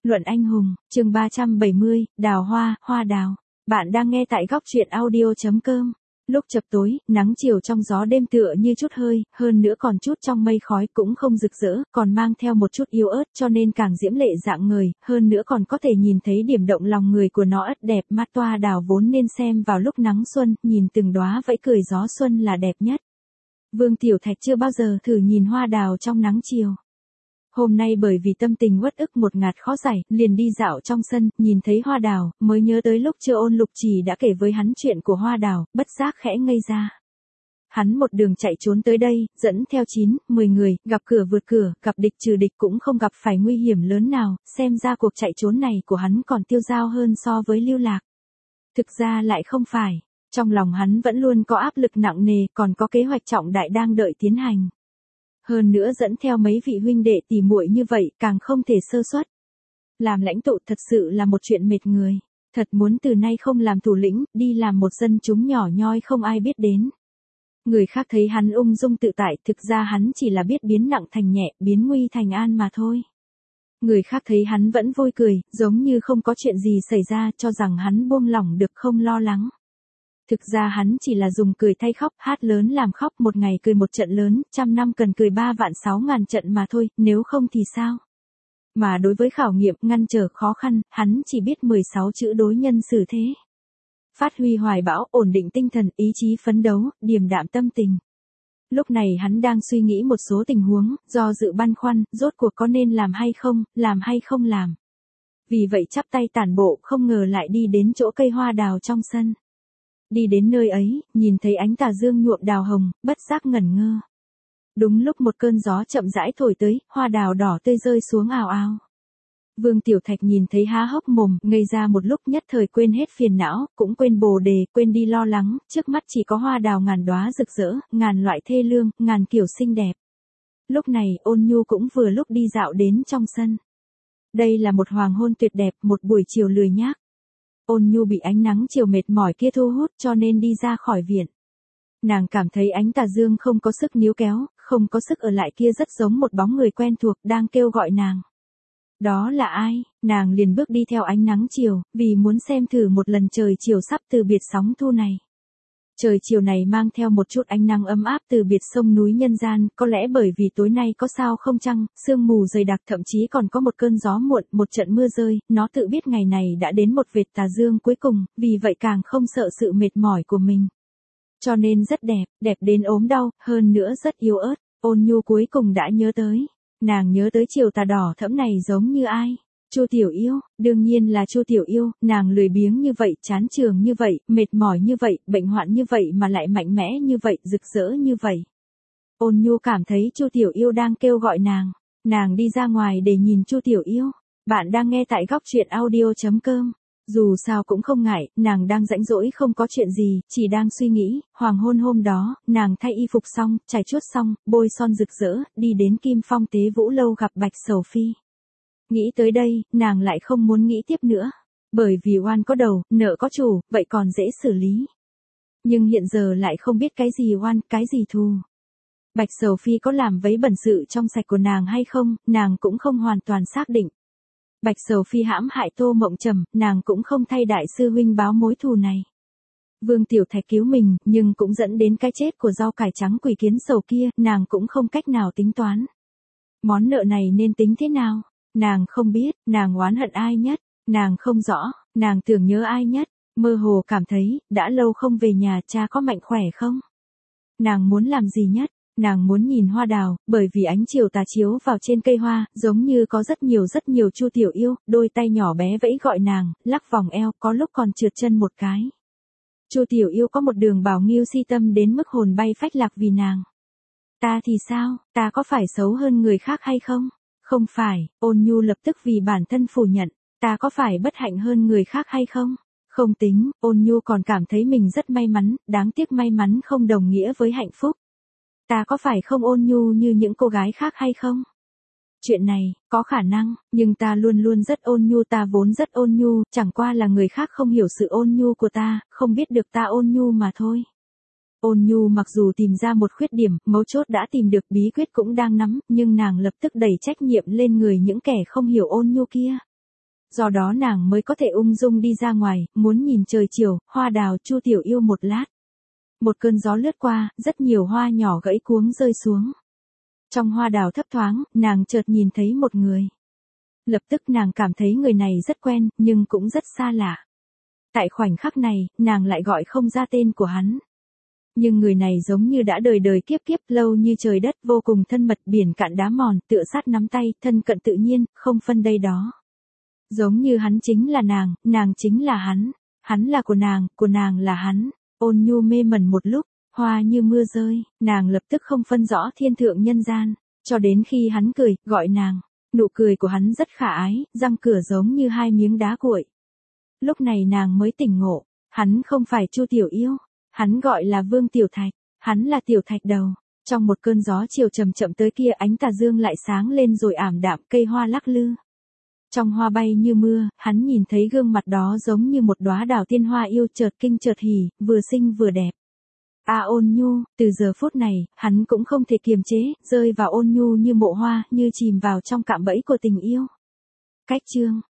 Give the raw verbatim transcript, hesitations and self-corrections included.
Luận anh hùng, chương ba trăm bảy mươi, đào hoa, hoa đào. Bạn đang nghe tại góc truyện audio chấm com. Lúc chập tối, nắng chiều trong gió đêm tựa như chút hơi, hơn nữa còn chút trong mây khói cũng không rực rỡ, còn mang theo một chút yếu ớt cho nên càng diễm lệ dạng người, hơn nữa còn có thể nhìn thấy điểm động lòng người của nó ất đẹp. Mắt toa đào vốn nên xem vào lúc nắng xuân, nhìn từng đóa vẫy cười gió xuân là đẹp nhất. Vương Tiểu Thạch chưa bao giờ thử nhìn hoa đào trong nắng chiều. Hôm nay bởi vì tâm tình uất ức một ngạt khó giải, liền đi dạo trong sân, nhìn thấy hoa đào, mới nhớ tới lúc chưa Ôn Lục Trì đã kể với hắn chuyện của hoa đào, bất giác khẽ ngây ra. Hắn một đường chạy trốn tới đây, dẫn theo chín, mười người, gặp cửa vượt cửa, gặp địch trừ địch cũng không gặp phải nguy hiểm lớn nào, xem ra cuộc chạy trốn này của hắn còn tiêu dao hơn so với lưu lạc. Thực ra lại không phải, trong lòng hắn vẫn luôn có áp lực nặng nề, còn có kế hoạch trọng đại đang đợi tiến hành. Hơn nữa dẫn theo mấy vị huynh đệ tỉ muội như vậy, càng không thể sơ suất. Làm lãnh tụ thật sự là một chuyện mệt người, thật muốn từ nay không làm thủ lĩnh, đi làm một dân chúng nhỏ nhoi không ai biết đến. Người khác thấy hắn ung dung tự tại, thực ra hắn chỉ là biết biến nặng thành nhẹ, biến nguy thành an mà thôi. Người khác thấy hắn vẫn vui cười, giống như không có chuyện gì xảy ra, cho rằng hắn buông lỏng được không lo lắng. Thực ra hắn chỉ là dùng cười thay khóc, hát lớn làm khóc, một ngày cười một trận lớn, trăm năm cần cười ba vạn sáu ngàn trận mà thôi, nếu không thì sao? Mà đối với khảo nghiệm, ngăn trở khó khăn, hắn chỉ biết mười sáu chữ đối nhân xử thế. Phát huy hoài bão, ổn định tinh thần, ý chí phấn đấu, điềm đạm tâm tình. Lúc này hắn đang suy nghĩ một số tình huống, do dự băn khoăn, rốt cuộc có nên làm hay không, làm hay không làm. Vì vậy chắp tay tản bộ, không ngờ lại đi đến chỗ cây hoa đào trong sân. Đi đến nơi ấy, nhìn thấy ánh tà dương nhuộm đào hồng, bất giác ngẩn ngơ. Đúng lúc một cơn gió chậm rãi thổi tới, hoa đào đỏ tươi rơi xuống ào ào. Vương Tiểu Thạch nhìn thấy há hốc mồm, ngây ra một lúc, nhất thời quên hết phiền não, cũng quên bồ đề, quên đi lo lắng, trước mắt chỉ có hoa đào ngàn đóa rực rỡ, ngàn loại thê lương, ngàn kiểu xinh đẹp. Lúc này, Ôn Nhu cũng vừa lúc đi dạo đến trong sân. Đây là một hoàng hôn tuyệt đẹp, một buổi chiều lười nhác. Ôn Nhu bị ánh nắng chiều mệt mỏi kia thu hút cho nên đi ra khỏi viện. Nàng cảm thấy ánh tà dương không có sức níu kéo, không có sức ở lại kia rất giống một bóng người quen thuộc đang kêu gọi nàng. Đó là ai? Nàng liền bước đi theo ánh nắng chiều, vì muốn xem thử một lần trời chiều sắp từ biệt sóng thu này. Trời chiều này mang theo một chút ánh nắng ấm áp từ biệt sông núi nhân gian, có lẽ bởi vì tối nay có sao không trăng, sương mù dày đặc, thậm chí còn có một cơn gió muộn, một trận mưa rơi, nó tự biết ngày này đã đến một vệt tà dương cuối cùng, vì vậy càng không sợ sự mệt mỏi của mình. Cho nên rất đẹp, đẹp đến ốm đau, hơn nữa rất yếu ớt. Ôn Nhu cuối cùng đã nhớ tới. Nàng nhớ tới chiều tà đỏ thẫm này giống như ai? Chu Tiểu Yêu, đương nhiên là Chu Tiểu Yêu, nàng lười biếng như vậy, chán trường như vậy, mệt mỏi như vậy, bệnh hoạn như vậy mà lại mạnh mẽ như vậy, rực rỡ như vậy. Ôn Nhu cảm thấy Chu Tiểu Yêu đang kêu gọi nàng, nàng đi ra ngoài để nhìn Chu Tiểu Yêu. Bạn đang nghe tại góc truyện audio chấm com. Dù sao cũng không ngại, nàng đang rãnh rỗi không có chuyện gì, chỉ đang suy nghĩ, hoàng hôn hôm đó, nàng thay y phục xong, chải chuốt xong, bôi son rực rỡ, đi đến Kim Phong Tế Vũ Lâu gặp Bạch Sầu Phi. Nghĩ tới đây, nàng lại không muốn nghĩ tiếp nữa. Bởi vì oan có đầu, nợ có chủ, vậy còn dễ xử lý. Nhưng hiện giờ lại không biết cái gì oan, cái gì thù. Bạch Sầu Phi có làm vấy bẩn sự trong sạch của nàng hay không, nàng cũng không hoàn toàn xác định. Bạch Sầu Phi hãm hại Tô Mộng Trầm, nàng cũng không thay đại sư huynh báo mối thù này. Vương Tiểu Thạch cứu mình, nhưng cũng dẫn đến cái chết của rau cải trắng quỷ kiến sầu kia, nàng cũng không cách nào tính toán. Món nợ này nên tính thế nào? Nàng không biết, nàng oán hận ai nhất, nàng không rõ, nàng tưởng nhớ ai nhất, mơ hồ cảm thấy, đã lâu không về nhà, cha có mạnh khỏe không? Nàng muốn làm gì nhất? Nàng muốn nhìn hoa đào, bởi vì ánh chiều tà chiếu vào trên cây hoa, giống như có rất nhiều rất nhiều Chu Tiểu Yêu, đôi tay nhỏ bé vẫy gọi nàng, lắc vòng eo, có lúc còn trượt chân một cái. Chu Tiểu Yêu có một đường bảo nghiêu si tâm đến mức hồn bay phách lạc vì nàng. Ta thì sao, ta có phải xấu hơn người khác hay không? Không phải, Ôn Nhu lập tức vì bản thân phủ nhận, ta có phải bất hạnh hơn người khác hay không? Không tính, Ôn Nhu còn cảm thấy mình rất may mắn, đáng tiếc may mắn không đồng nghĩa với hạnh phúc. Ta có phải không ôn nhu như những cô gái khác hay không? Chuyện này, có khả năng, nhưng ta luôn luôn rất ôn nhu, ta vốn rất ôn nhu, chẳng qua là người khác không hiểu sự ôn nhu của ta, không biết được ta ôn nhu mà thôi. Ôn Nhu mặc dù tìm ra một khuyết điểm, mấu chốt đã tìm được bí quyết cũng đang nắm, nhưng nàng lập tức đẩy trách nhiệm lên người những kẻ không hiểu Ôn Nhu kia. Do đó nàng mới có thể ung dung đi ra ngoài, muốn nhìn trời chiều, hoa đào Chu Tiểu Yêu một lát. Một cơn gió lướt qua, rất nhiều hoa nhỏ gãy cuống rơi xuống. Trong hoa đào thấp thoáng, nàng chợt nhìn thấy một người. Lập tức nàng cảm thấy người này rất quen, nhưng cũng rất xa lạ. Tại khoảnh khắc này, nàng lại gọi không ra tên của hắn. Nhưng người này giống như đã đời đời kiếp kiếp lâu như trời đất, vô cùng thân mật, biển cạn đá mòn, tựa sát nắm tay, thân cận tự nhiên, không phân đây đó. Giống như hắn chính là nàng, nàng chính là hắn, hắn là của nàng, của nàng là hắn. Ôn Nhu mê mẩn một lúc, hoa như mưa rơi, nàng lập tức không phân rõ thiên thượng nhân gian, cho đến khi hắn cười, gọi nàng. Nụ cười của hắn rất khả ái, răng cửa giống như hai miếng đá cuội. Lúc này nàng mới tỉnh ngộ, hắn không phải Chu Tiểu Yêu, hắn gọi là Vương Tiểu Thạch, hắn là Tiểu Thạch Đầu. Trong một cơn gió chiều chậm chậm tới kia, ánh tà dương lại sáng lên rồi ảm đạm, cây hoa lắc lư. Trong hoa bay như mưa, hắn nhìn thấy gương mặt đó giống như một đóa đào tiên hoa yêu, chợt kinh chợt hỉ, vừa xinh vừa đẹp. A Ôn Nhu, từ giờ phút này, hắn cũng không thể kiềm chế, rơi vào Ôn Nhu như mộ hoa, như chìm vào trong cạm bẫy của tình yêu. Cách chương